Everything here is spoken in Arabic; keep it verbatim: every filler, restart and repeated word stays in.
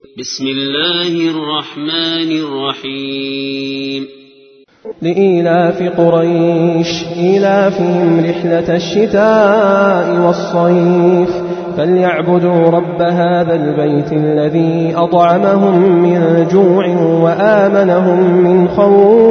بسم الله الرحمن الرحيم. لإيلاف قريش إيلافهم رحلة الشتاء والصيف فليعبدوا رب هذا البيت الذي أطعمهم من جوع وآمنهم من خوف.